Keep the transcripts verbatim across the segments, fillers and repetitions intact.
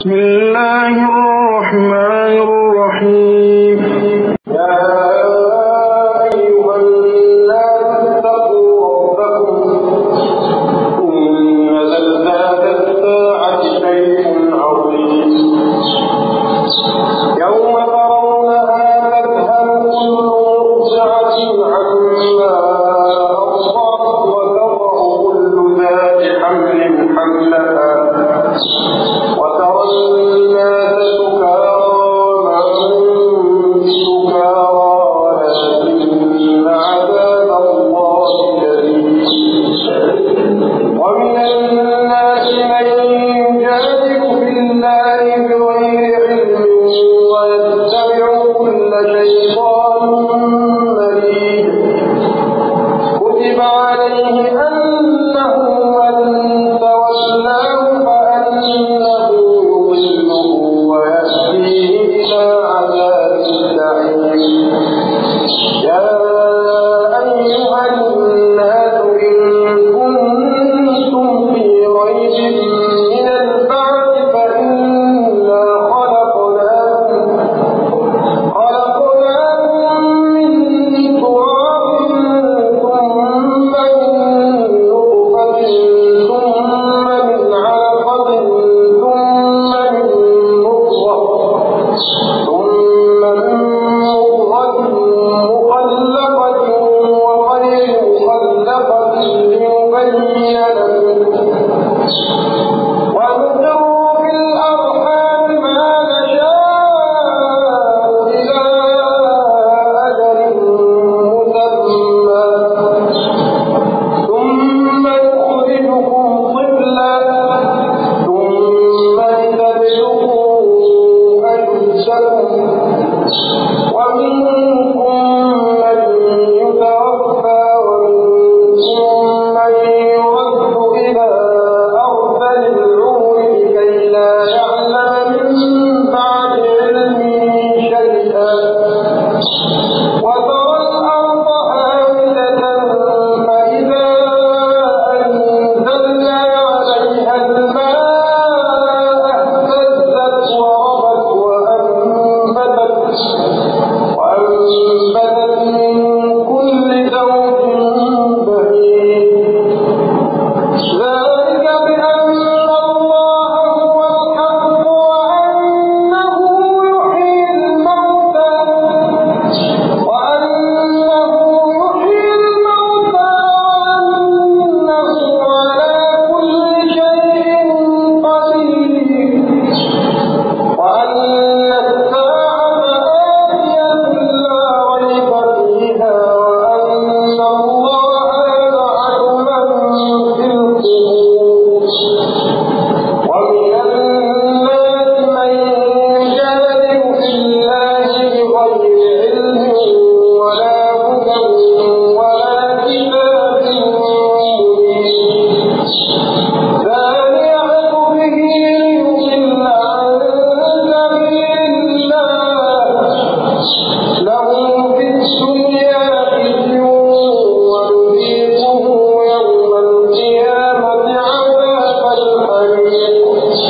بسم الله الرحمن الرحيم. يا أيها الناس اتقوا ربكم إن زلزلة الساعة شيء عظيم يوم ترونها تذهل كل مرضعة عما أرضعت وتضع كل ذات حمل حملها وترى الناس سكارى ما هم سكارى ولكن عذاب الله شديد. ومن الناس من يجادل في الله بغير علم ويتبع كل شيطان مريد. كتب عليه أنه من تولاه فأنه يضله ويهديه إلى عذاب الجحيم. يا أيها الناس إن كنتم في ريب من البعث فإنا خلقناكم خلقناكم من تراب ثم من نطفة ثم من علقة ثم من مضغة ثم من مضغة مخلقة وغير مخلقة لنبين لكم ونقر في الأرحام ما نشاء إلى أجل مسمى ثم نخرجكم طفلا ثم لتبلغوا أشدكم ومنكم من يتوفى ومنكم من يرد إلى أرذل العمر لكي لا يعلم من بعد علم شيئا. وترى الأرض هامدة فإذا أنزلنا عليها الماء اهتزت وربت وأنبتت وأنبتت من كل زوج بهيج. ذلك بأن الله هو الحق وأنه يحيي الموتى وأنه يحيي الموتى وأنه على كل شيء قدير وأن الساعة آتية لا ريب فيها وأن الله يبعث من في القبور. ومن الناس من يجادل في الله بغير علم ولا هدى ولا كتاب مبين. لا يعظ به ليضل عن سبيل الله له في الدنيا خزي ونذيقه يوم القيامة عذاب الحريق.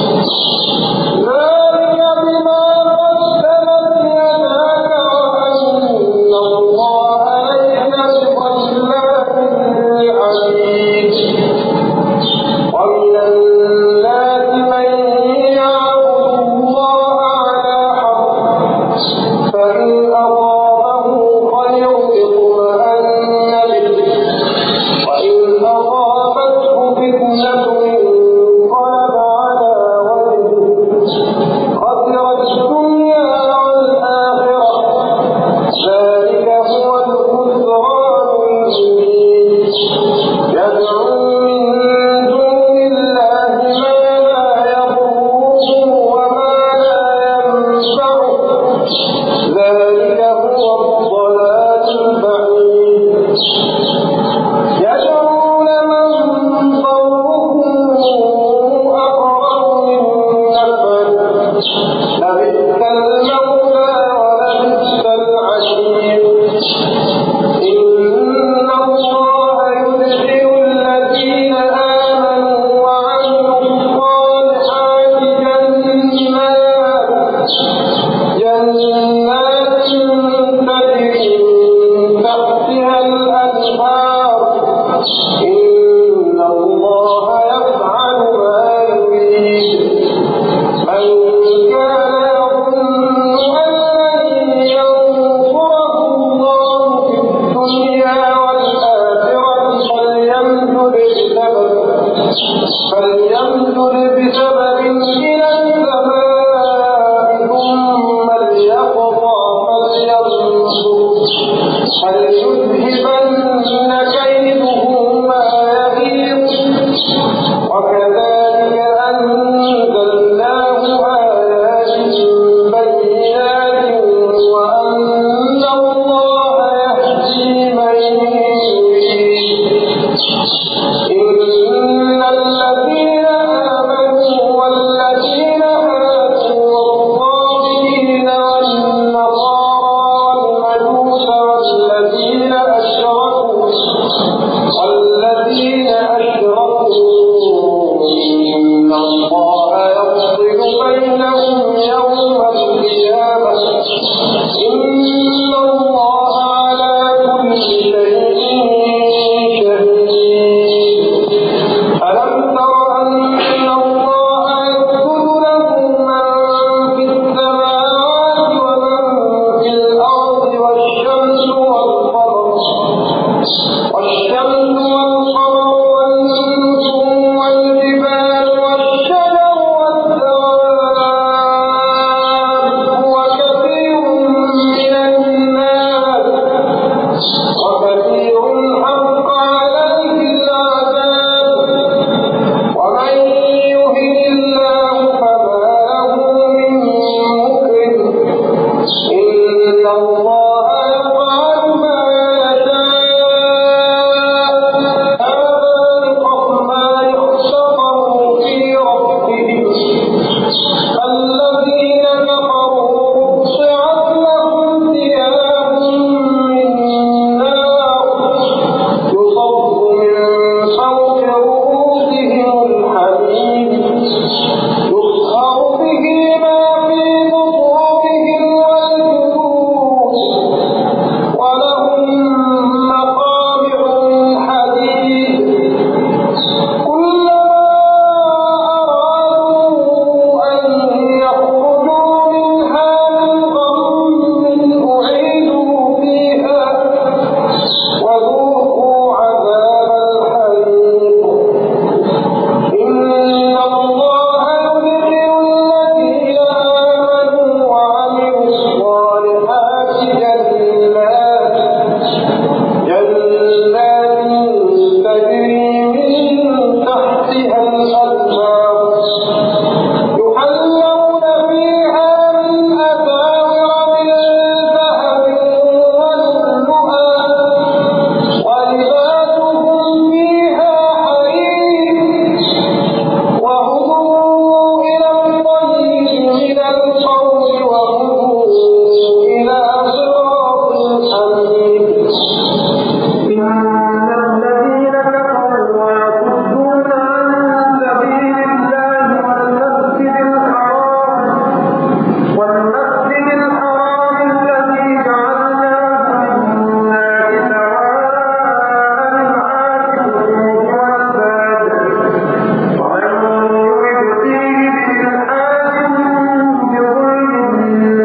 ذلك بما قدمت يداك وأن الله ليس بظلام للعبيد. ومن الناس من يعبد الله على حرف فإن أصابه خير اطمأن به وإن أصابته فتنة انقلب على وجهه خسر الدنيا والآخرة. ذلك هو الخسران المبين. يدعو من دون الله ما لا يضره وما لا ينفعه. ذلك هو الضلال البعيد. يدعون من ضره أقرب من نفعه. لبئس المولى ولبئس العشير. إن الله يدخل الذين آمنوا وعملوا الصالحات جنات وهدوا إلى صراط الحميد. إن الذين كفروا ويصدون عن سبيل الله والمسجد الحرام والمسجد الحرام الذي جعلناه للناس سواء العاكف والباد ومن يرد فيه بإلحاد بظلم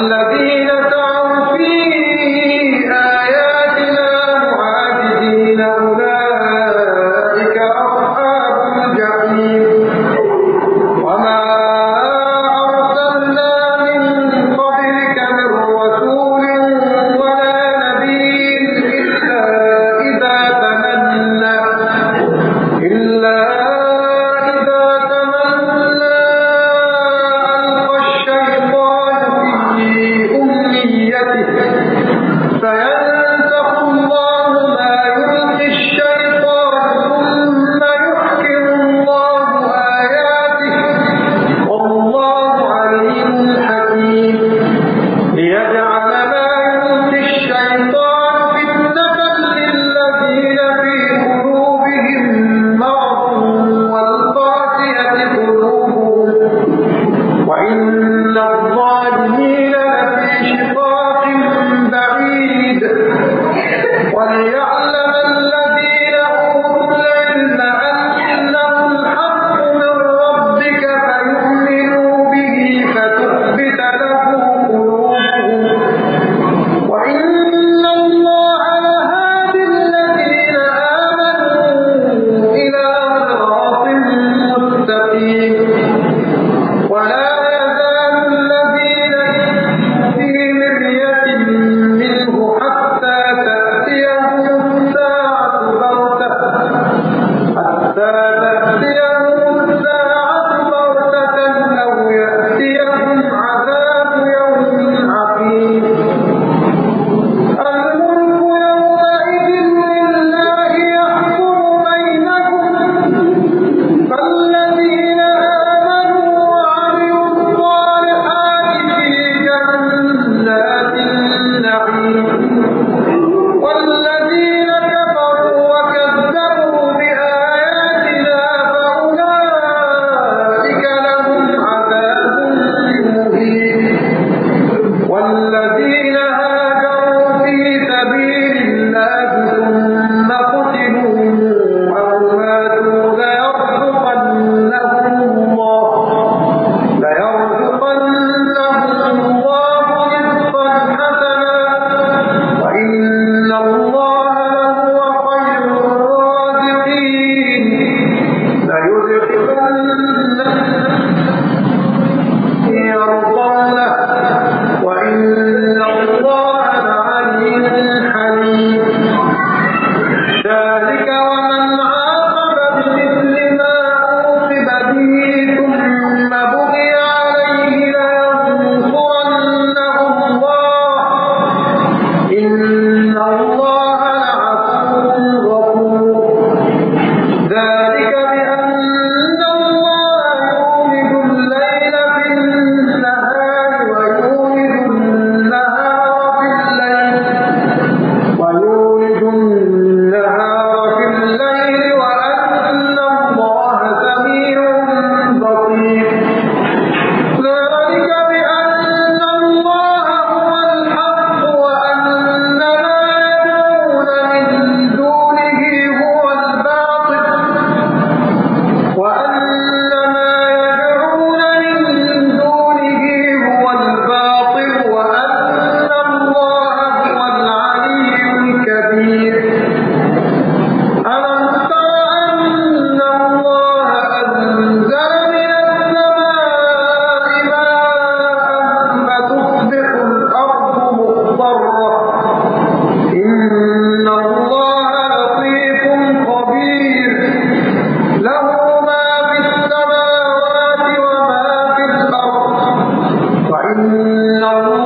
والذين سعوا في آياتنا معاجزين أولئك أصحاب الجحيم وما أرسلنا من قبلك من رسول ولا نبي إلا إذا تمنى إلا إذا تمنى ألقى الشيطان في أمنيته فينسخ الله ما يلقي الشيطان ثم يحكم الله آياته والله عليم حكيم ليجعل ما يلقي الشيطان فتنة للذين في قلوبهم مرض والقاسية قلوبهم وإن الظالمين لفي شقاق بعيد وليعلم الذين أوتوا العلم أنه الحق من ربك فيؤمنوا به فتخبت له قلوبهم وإن الله لهادي الذين آمنوا إلى صراط مستقيم ولا يزال الذين في مرية منه حتى تأتيهم الساعة بغتة حتى تأتيهم الساعة بغتة أو يأتيهم عذاب يوم عقيم الملك يومئذ لله يحكم بينهم فالذين آمنوا وعملوا الصالحات في جنات النعيم والذين كفروا وكذبوا بآياتنا فأولئك لهم عذاب مهين والذين هاجروا في سبيل الله ثم قتلوا أو ماتوا ليرزقنهم الله ليرزقنهم الله رزقا حسنا وإن الله لهو خير الرازقين ليدخلنهم يرضونه وإن الله لعليم حليم ذلك ومن عاقب بمثل ما عوقب به ثم بغي عليه لينصرنه الله إن الله لعفو غفور ذلك بأن الله يولد الليل في النهار ويولد النهار في الليل ويولد النهار في الليل وأن الله سميع بصير ذلك بأن الله هو الحق وأن ما يدعون من دونه هو الباطل وأن ما يدعون من دونه هو الباطل وأن الله هو العلي الكبير ألم تر أن الله أنزل من السماء ماء فتصبح الأرض مخضرة إن الله لطيف خبير له ما في السماوات وما في الأرض وإن الله